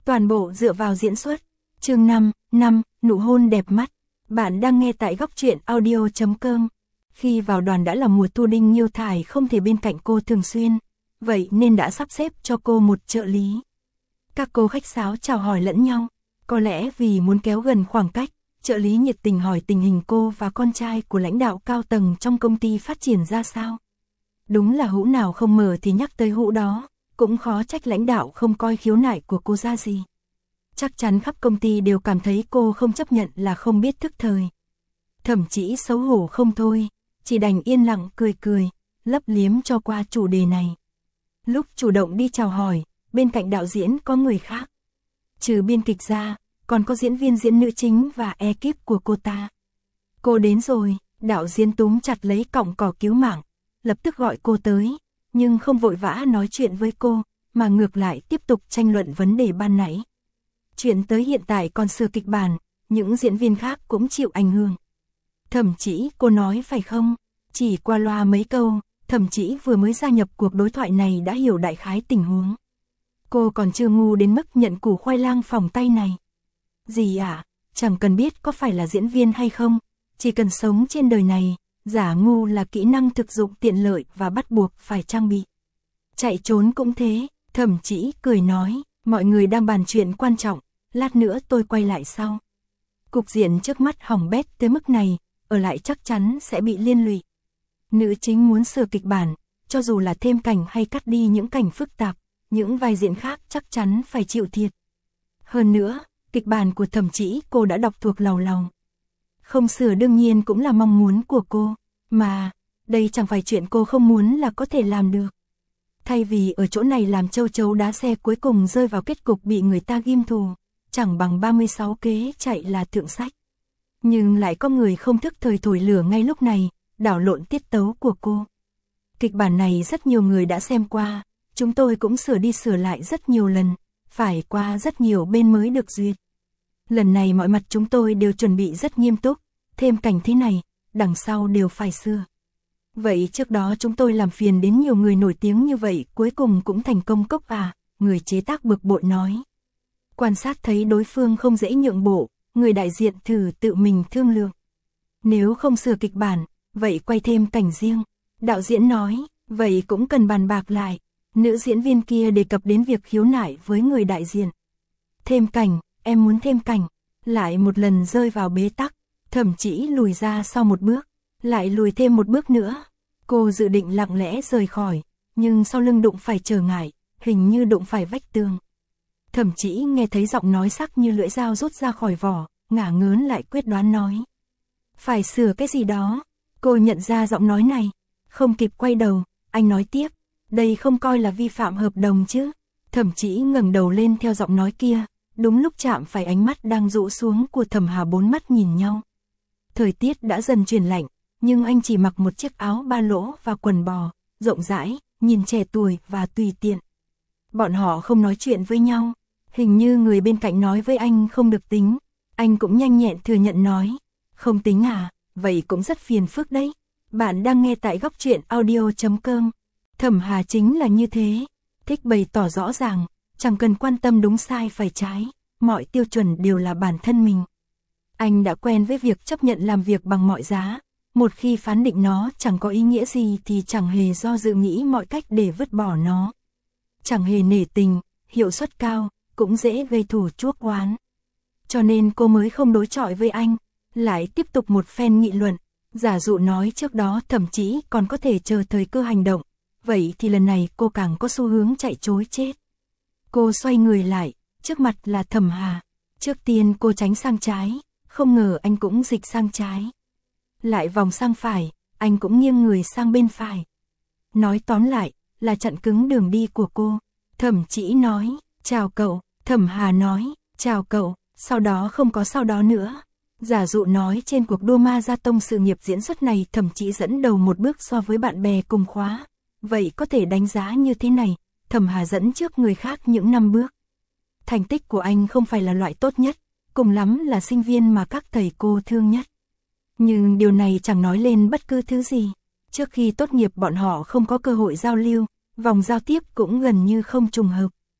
toàn bộ dựa vào diễn xuất. Chương 5, nụ hôn đẹp mắt. Bạn đang nghe tại góc truyện audio.com. Khi vào đoàn đã là mùa thu, Đinh Nhiêu Thải không thể bên cạnh cô thường xuyên, vậy nên đã sắp xếp cho cô một trợ lý. Các cô khách sáo chào hỏi lẫn nhau, có lẽ vì muốn kéo gần khoảng cách, trợ lý nhiệt tình hỏi tình hình cô và con trai của lãnh đạo cao tầng trong công ty phát triển ra sao. Đúng là hũ nào không mở thì nhắc tới hũ đó, cũng khó trách lãnh đạo không coi khiếu nại của cô ra gì. Chắc chắn khắp công ty đều cảm thấy cô không chấp nhận là không biết thức thời. Thậm chí xấu hổ không thôi, chỉ đành yên lặng cười, lấp liếm cho qua chủ đề này. Lúc chủ động đi chào hỏi, bên cạnh đạo diễn có người khác. Trừ biên kịch ra, còn có diễn viên diễn nữ chính và ekip của cô ta. Cô đến rồi, đạo diễn túm chặt lấy cọng cỏ cứu mạng, lập tức gọi cô tới, nhưng không vội vã nói chuyện với cô, mà ngược lại tiếp tục tranh luận vấn đề ban nãy. Chuyện tới hiện tại còn sửa kịch bản, những diễn viên khác cũng chịu ảnh hưởng. Thậm chí cô nói phải không, chỉ qua loa mấy câu, thậm chí vừa mới gia nhập cuộc đối thoại này đã hiểu đại khái tình huống. Cô còn chưa ngu đến mức nhận củ khoai lang phỏng tay này. Gì ạ, chẳng cần biết có phải là diễn viên hay không, chỉ cần sống trên đời này, giả ngu là kỹ năng thực dụng tiện lợi và bắt buộc phải trang bị. Chạy trốn cũng thế, thậm chí cười nói, mọi người đang bàn chuyện quan trọng, lát nữa tôi quay lại sau. Cục diện trước mắt hỏng bét tới mức này, ở lại chắc chắn sẽ bị liên lụy. Nữ chính muốn sửa kịch bản, cho dù là thêm cảnh hay cắt đi những cảnh phức tạp, những vai diễn khác chắc chắn phải chịu thiệt. Hơn nữa, kịch bản của Thẩm Chỉ cô đã đọc thuộc lầu lầu. Không sửa đương nhiên cũng là mong muốn của cô, mà đây chẳng phải chuyện cô không muốn là có thể làm được. Thay vì ở chỗ này làm châu chấu đá xe cuối cùng rơi vào kết cục bị người ta ghim thù, chẳng bằng 36 kế chạy là thượng sách. Nhưng lại có người không thức thời thổi lửa ngay lúc này, đảo lộn tiết tấu của cô. Kịch bản này rất nhiều người đã xem qua, chúng tôi cũng sửa đi sửa lại rất nhiều lần, phải qua rất nhiều bên mới được duyệt. Lần này mọi mặt chúng tôi đều chuẩn bị rất nghiêm túc, thêm cảnh thế này, đằng sau đều phải sửa. Vậy trước đó chúng tôi làm phiền đến nhiều người nổi tiếng như vậy cuối cùng cũng thành công cốc à, người chế tác bực bội nói. Quan sát thấy đối phương không dễ nhượng bộ, người đại diện thử tự mình thương lượng. Nếu không sửa kịch bản, vậy quay thêm cảnh riêng. Đạo diễn nói, vậy cũng cần bàn bạc lại. Nữ diễn viên kia đề cập đến việc khiếu nại với người đại diện. Thêm cảnh, em muốn thêm cảnh. Lại một lần rơi vào bế tắc, thậm chí lùi ra sau một bước, lại lùi thêm một bước nữa. Cô dự định lặng lẽ rời khỏi, nhưng sau lưng đụng phải trở ngại, hình như đụng phải vách tường. Thậm chí nghe thấy giọng nói sắc như lưỡi dao rút ra khỏi vỏ, ngả ngớn lại quyết đoán nói. Phải sửa cái gì đó. Cô nhận ra giọng nói này, không kịp quay đầu, anh nói tiếp, đây không coi là vi phạm hợp đồng chứ. Thậm chí ngẩng đầu lên theo giọng nói kia, đúng lúc chạm phải ánh mắt đang rũ xuống của Thẩm Hà, bốn mắt nhìn nhau. Thời tiết đã dần chuyển lạnh, nhưng anh chỉ mặc một chiếc áo ba lỗ và quần bò, rộng rãi, nhìn trẻ tuổi và tùy tiện. Bọn họ không nói chuyện với nhau, hình như người bên cạnh nói với anh không được tính, anh cũng nhanh nhẹn thừa nhận nói, không tính à, vậy cũng rất phiền phức đấy. Bạn đang nghe tại góc truyện audio.com. Thẩm Hà chính là như thế, thích bày tỏ rõ ràng, chẳng cần quan tâm đúng sai phải trái, mọi tiêu chuẩn đều là bản thân mình. Anh đã quen với việc chấp nhận làm việc bằng mọi giá, một khi phán định nó chẳng có ý nghĩa gì thì chẳng hề do dự nghĩ mọi cách để vứt bỏ nó. Chẳng hề nể tình, hiệu suất cao, cũng dễ gây thù chuốc oán. Cho nên cô mới không đối chọi với anh, lại tiếp tục một phen nghị luận, giả dụ nói trước đó thậm chí còn có thể chờ thời cơ hành động, vậy thì lần này cô càng có xu hướng chạy trối chết. Cô xoay người lại, trước mặt là Thẩm Hà, trước tiên cô tránh sang trái, không ngờ anh cũng dịch sang trái. Lại vòng sang phải, anh cũng nghiêng người sang bên phải. Nói tóm lại, là chặn cứng đường đi của cô. Thẩm Chỉ nói, chào cậu, Thẩm Hà nói, chào cậu, sau đó không có sau đó nữa. Giả dụ nói trên cuộc đua ma gia tông sự nghiệp diễn xuất này Thẩm Chỉ dẫn đầu một bước so với bạn bè cùng khóa. Vậy có thể đánh giá như thế này, Thẩm Hà dẫn trước người khác những 5 bước. Thành tích của anh không phải là loại tốt nhất, cùng lắm là sinh viên mà các thầy cô thương nhất. Nhưng điều này chẳng nói lên bất cứ thứ gì. Trước khi tốt nghiệp bọn họ không có cơ hội giao lưu, vòng giao tiếp cũng gần như không trùng hợp.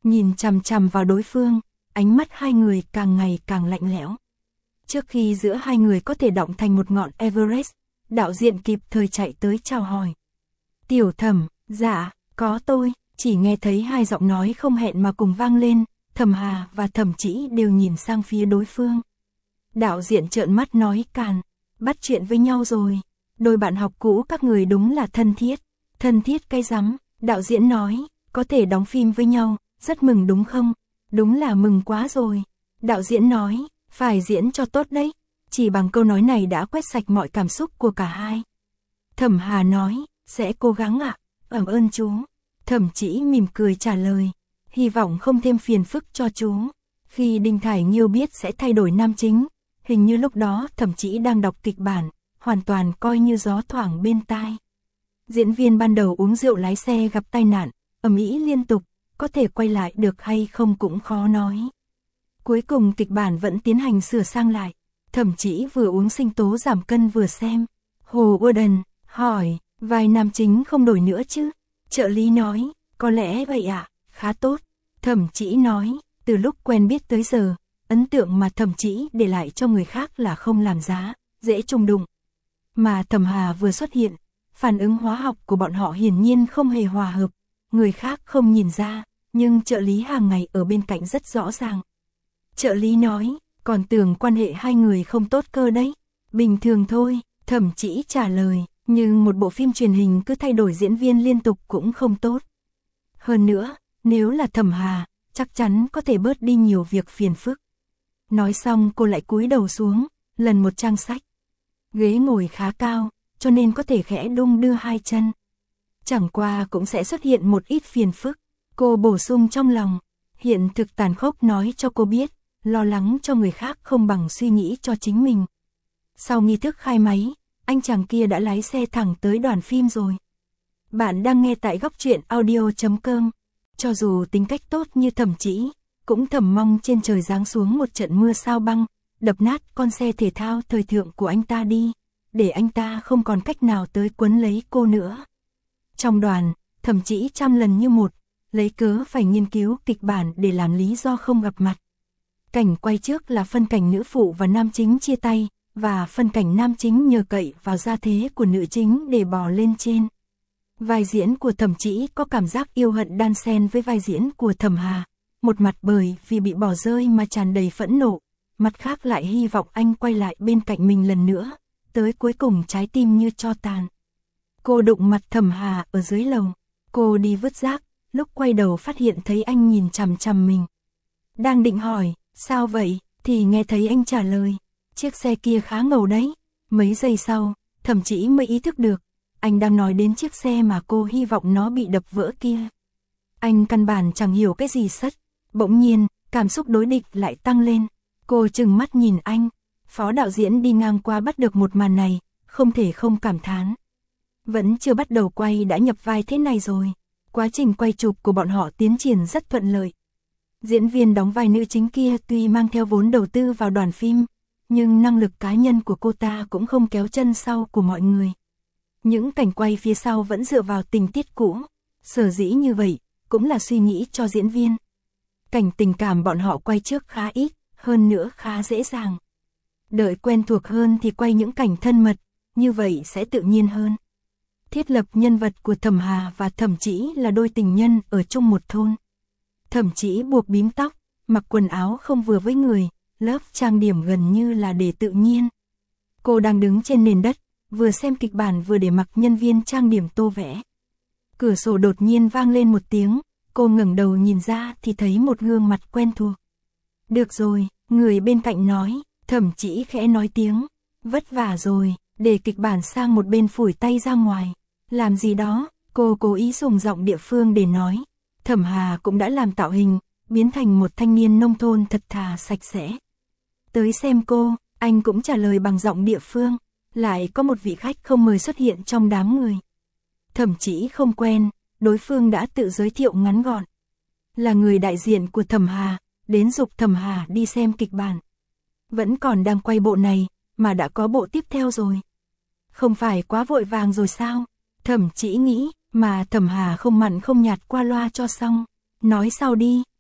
nhìn chằm chằm vào đối phương, ánh mắt hai người càng ngày càng lạnh lẽo. Trước khi giữa hai người có thể đọng thành một ngọn Everest, đạo diễn kịp thời chạy tới chào hỏi. Tiểu Thẩm, dạ, có tôi, chỉ nghe thấy hai giọng nói không hẹn mà cùng vang lên, Thẩm Hà và Thẩm Chỉ đều nhìn sang phía đối phương. Đạo diễn trợn mắt nói càn, bắt chuyện với nhau rồi, đôi bạn học cũ các người đúng là thân thiết cái rắm, đạo diễn nói, có thể đóng phim với nhau, rất mừng đúng không? Đúng là mừng quá rồi. Đạo diễn nói, phải diễn cho tốt đấy, chỉ bằng câu nói này đã quét sạch mọi cảm xúc của cả hai. Thẩm Hà nói, sẽ cố gắng ạ, cảm ơn chú. Thẩm Chỉ mỉm cười trả lời, hy vọng không thêm phiền phức cho chú. Khi Đinh Thải Nghiêu biết sẽ thay đổi nam chính, hình như lúc đó Thẩm Chỉ đang đọc kịch bản, hoàn toàn coi như gió thoảng bên tai. Diễn viên ban đầu uống rượu lái xe gặp tai nạn, ầm ĩ liên tục, có thể quay lại được hay không cũng khó nói. Cuối cùng kịch bản vẫn tiến hành sửa sang lại, Thẩm Chỉ vừa uống sinh tố giảm cân vừa xem. Hồ Warden hỏi, vai nam chính không đổi nữa chứ? Trợ lý nói, có lẽ vậy ạ, khá tốt. Thẩm Chỉ nói, từ lúc quen biết tới giờ, ấn tượng mà Thẩm Chỉ để lại cho người khác là không làm giá, dễ trùng đụng. Mà Thẩm Hà vừa xuất hiện, phản ứng hóa học của bọn họ hiển nhiên không hề hòa hợp, người khác không nhìn ra, nhưng trợ lý hàng ngày ở bên cạnh rất rõ ràng. Trợ lý nói, còn tưởng quan hệ hai người không tốt cơ đấy. Bình thường thôi, Thẩm Chỉ trả lời, nhưng một bộ phim truyền hình cứ thay đổi diễn viên liên tục cũng không tốt. Hơn nữa, nếu là Thẩm Hà, chắc chắn có thể bớt đi nhiều việc phiền phức. Nói xong cô lại cúi đầu xuống, lần một trang sách. Ghế ngồi khá cao, cho nên có thể khẽ đung đưa hai chân. Chẳng qua cũng sẽ xuất hiện một ít phiền phức. Cô bổ sung trong lòng, hiện thực tàn khốc nói cho cô biết, lo lắng cho người khác không bằng suy nghĩ cho chính mình. Sau nghi thức khai máy, anh chàng kia đã lái xe thẳng tới đoàn phim rồi. Bạn đang nghe tại góc truyện audio.com. Cho dù tính cách tốt như Thẩm Chỉ, cũng thầm mong trên trời giáng xuống một trận mưa sao băng, đập nát con xe thể thao thời thượng của anh ta đi, để anh ta không còn cách nào tới quấn lấy cô nữa. Trong đoàn, Thẩm Chỉ trăm lần như một, lấy cớ phải nghiên cứu kịch bản để làm lý do không gặp mặt. Cảnh quay trước là phân cảnh nữ phụ và nam chính chia tay, và phân cảnh nam chính nhờ cậy vào gia thế của nữ chính để bò lên trên. Vai diễn của Thẩm Chỉ có cảm giác yêu hận đan xen với vai diễn của Thẩm Hà, một mặt bởi vì bị bỏ rơi mà tràn đầy phẫn nộ, mặt khác lại hy vọng anh quay lại bên cạnh mình lần nữa, tới cuối cùng trái tim như tro tàn. Cô đụng mặt Thẩm Hà ở dưới lầu, cô đi vứt rác, lúc quay đầu phát hiện thấy anh nhìn chằm chằm mình. Đang định hỏi, sao vậy, thì nghe thấy anh trả lời, chiếc xe kia khá ngầu đấy. Mấy giây sau, Thẩm Chỉ mới ý thức được, anh đang nói đến chiếc xe mà cô hy vọng nó bị đập vỡ kia. Anh căn bản chẳng hiểu cái gì sất, bỗng nhiên, cảm xúc đối địch lại tăng lên. Cô trừng mắt nhìn anh, phó đạo diễn đi ngang qua bắt được một màn này, không thể không cảm thán. Vẫn chưa bắt đầu quay đã nhập vai thế này rồi. Quá trình quay chụp của bọn họ tiến triển rất thuận lợi. Diễn viên đóng vai nữ chính kia tuy mang theo vốn đầu tư vào đoàn phim, nhưng năng lực cá nhân của cô ta cũng không kéo chân sau của mọi người. Những cảnh quay phía sau vẫn dựa vào tình tiết cũ, sở dĩ như vậy, cũng là suy nghĩ cho diễn viên. Cảnh tình cảm bọn họ quay trước khá ít, hơn nữa khá dễ dàng. Đợi quen thuộc hơn thì quay những cảnh thân mật, như vậy sẽ tự nhiên hơn. Thiết lập nhân vật của Thẩm Hà và Thẩm Chỉ là đôi tình nhân ở chung một thôn. Thẩm Chỉ buộc bím tóc, mặc quần áo không vừa với người, lớp trang điểm gần như là để tự nhiên. Cô đang đứng trên nền đất, vừa xem kịch bản vừa để mặc nhân viên trang điểm tô vẽ. Cửa sổ đột nhiên vang lên một tiếng, cô ngẩng đầu nhìn ra thì thấy một gương mặt quen thuộc. Được rồi, người bên cạnh nói, Thẩm Chỉ khẽ nói tiếng, vất vả rồi, để kịch bản sang một bên phủi tay ra ngoài. Làm gì đó, cô cố ý dùng giọng địa phương để nói. Thẩm Hà cũng đã làm tạo hình, biến thành một thanh niên nông thôn thật thà sạch sẽ. Tới xem cô, anh cũng trả lời bằng giọng địa phương. Lại có một vị khách không mời xuất hiện trong đám người. Thẩm Chỉ không quen, đối phương đã tự giới thiệu ngắn gọn. Là người đại diện của Thẩm Hà, đến giục Thẩm Hà đi xem kịch bản. Vẫn còn đang quay bộ này, mà đã có bộ tiếp theo rồi. Không phải quá vội vàng rồi sao? Thẩm Chỉ nghĩ, mà Thẩm Hà không mặn không nhạt qua loa cho xong. Nói sau đi,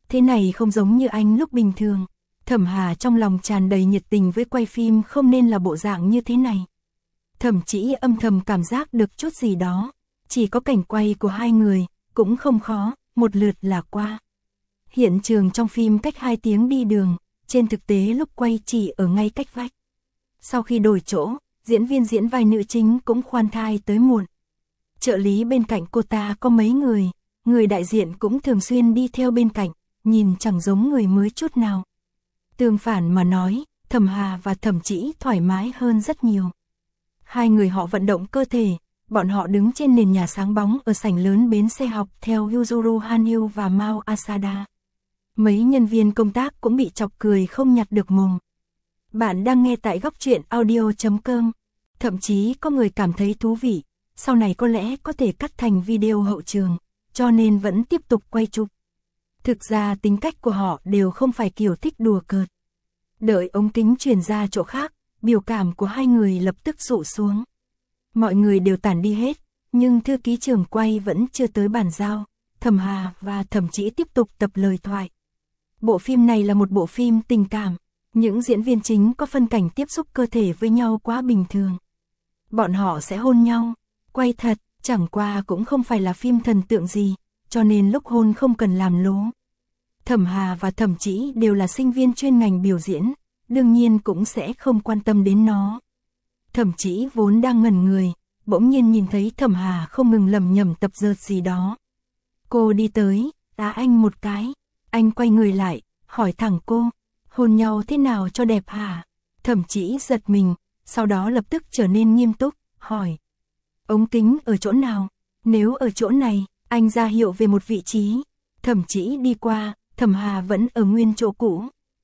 Thế này không giống như anh lúc bình thường. Thẩm Hà trong lòng tràn đầy nhiệt tình với quay phim, không nên là bộ dạng như thế này. Thẩm Chỉ âm thầm cảm giác được chút gì đó. Chỉ có cảnh quay của hai người, cũng không khó, một lượt là qua. Hiện trường trong phim cách 2 tiếng đi đường, trên thực tế lúc quay chỉ ở ngay cách vách. Sau khi đổi chỗ, diễn viên diễn vai nữ chính cũng khoan thai tới muộn. Trợ lý bên cạnh cô ta có mấy người đại diện cũng thường xuyên đi theo bên cạnh, nhìn chẳng giống người mới chút nào. Tương phản mà nói, Thẩm Hà và Thẩm Chỉ thoải mái hơn rất nhiều. Hai người họ vận động cơ thể, bọn họ đứng trên nền nhà sáng bóng ở sảnh lớn bến xe học theo Yuzuru Hanyu và Mao Asada. Mấy nhân viên công tác cũng bị chọc cười không nhặt được mồm. Bạn đang nghe tại góc truyện audio.com. Thậm chí có người cảm thấy thú vị, sau này có lẽ có thể cắt thành video hậu trường, cho nên vẫn tiếp tục quay chụp. Thực ra tính cách của họ đều không phải kiểu thích đùa cợt. Đợi ống kính chuyển ra chỗ khác, biểu cảm của hai người lập tức dụ xuống. Mọi người đều tản đi hết, nhưng thư ký trưởng quay vẫn chưa tới bàn giao. Thẩm Hà và Thẩm Chỉ tiếp tục tập lời thoại. Bộ phim này là một bộ phim tình cảm, những diễn viên chính có phân cảnh tiếp xúc cơ thể với nhau quá bình thường. Bọn họ sẽ hôn nhau, quay thật, chẳng qua cũng không phải là phim thần tượng gì, cho nên lúc hôn không cần làm lố. Thẩm Hà và Thẩm Chỉ đều là sinh viên chuyên ngành biểu diễn, đương nhiên cũng sẽ không quan tâm đến nó. Thẩm Chỉ vốn đang ngẩn người, bỗng nhiên nhìn thấy Thẩm Hà không ngừng lẩm nhẩm tập dượt gì đó. Cô đi tới, đá anh một cái, anh quay người lại, hỏi thẳng cô, hôn nhau thế nào cho đẹp hả? Thẩm Chỉ giật mình, sau đó lập tức trở nên nghiêm túc, hỏi. Ống kính ở chỗ nào? Nếu ở chỗ này, anh ra hiệu về một vị trí. Thẩm Chỉ đi qua, Thẩm Hà vẫn ở nguyên chỗ cũ.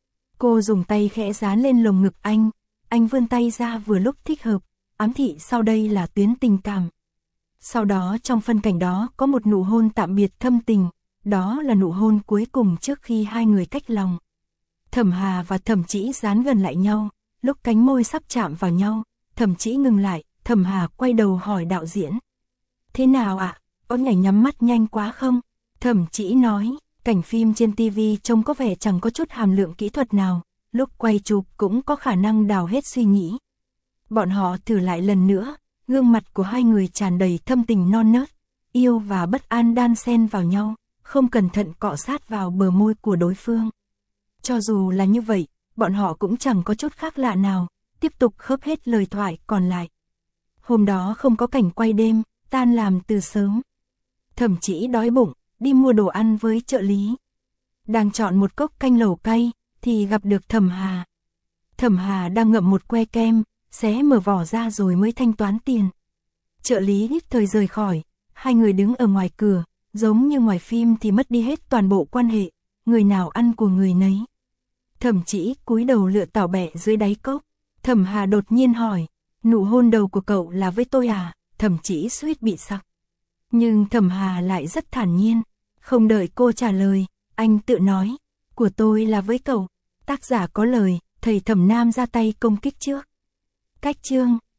Cô dùng tay khẽ dán lên lồng ngực anh vươn tay ra vừa lúc thích hợp, ám thị sau đây là tuyến tình cảm. Sau đó trong phân cảnh đó có một nụ hôn tạm biệt thâm tình, đó là nụ hôn cuối cùng trước khi hai người cách lòng. Thẩm Hà và Thẩm Chỉ dán gần lại nhau, lúc cánh môi sắp chạm vào nhau, Thẩm Chỉ ngừng lại, Thẩm Hà quay đầu hỏi đạo diễn. Thế nào ạ? Có nhảy nhắm mắt nhanh quá không? Thẩm Chỉ nói, cảnh phim trên TV trông có vẻ chẳng có chút hàm lượng kỹ thuật nào, lúc quay chụp cũng có khả năng đào hết suy nghĩ. Bọn họ thử lại lần nữa, gương mặt của hai người tràn đầy thâm tình non nớt, yêu và bất an đan xen vào nhau, không cẩn thận cọ sát vào bờ môi của đối phương. Cho dù là như vậy, bọn họ cũng chẳng có chút khác lạ nào, tiếp tục khớp hết lời thoại còn lại. Hôm đó không có cảnh quay đêm, tan làm từ sớm. Thẩm Chỉ đói bụng, đi mua đồ ăn với trợ lý. Đang chọn một cốc canh lẩu cay, thì gặp được Thẩm Hà. Thẩm Hà đang ngậm một que kem, xé mở vỏ ra rồi mới thanh toán tiền. Trợ lý hít thời rời khỏi, hai người đứng ở ngoài cửa, giống như ngoài phim thì mất đi hết toàn bộ quan hệ, người nào ăn của người nấy. Thẩm Chỉ cúi đầu lựa tảo bẹ dưới đáy cốc. Thẩm Hà đột nhiên hỏi, nụ hôn đầu của cậu là với tôi à? Thẩm Chỉ suýt bị sặc. Nhưng Thẩm Hà lại rất thản nhiên, không đợi cô trả lời, anh tự nói, của tôi là với cậu. Tác giả có lời, thầy Thẩm Nam ra tay công kích trước. Cách chương